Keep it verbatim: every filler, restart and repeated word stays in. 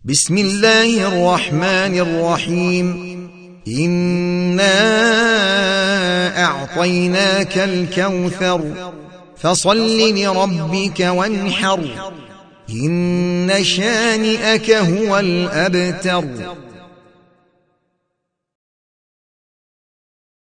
بسم الله الرحمن الرحيم إنا أعطيناك الكوثر فصل لربك وانحر إن شانئك هو الأبتر.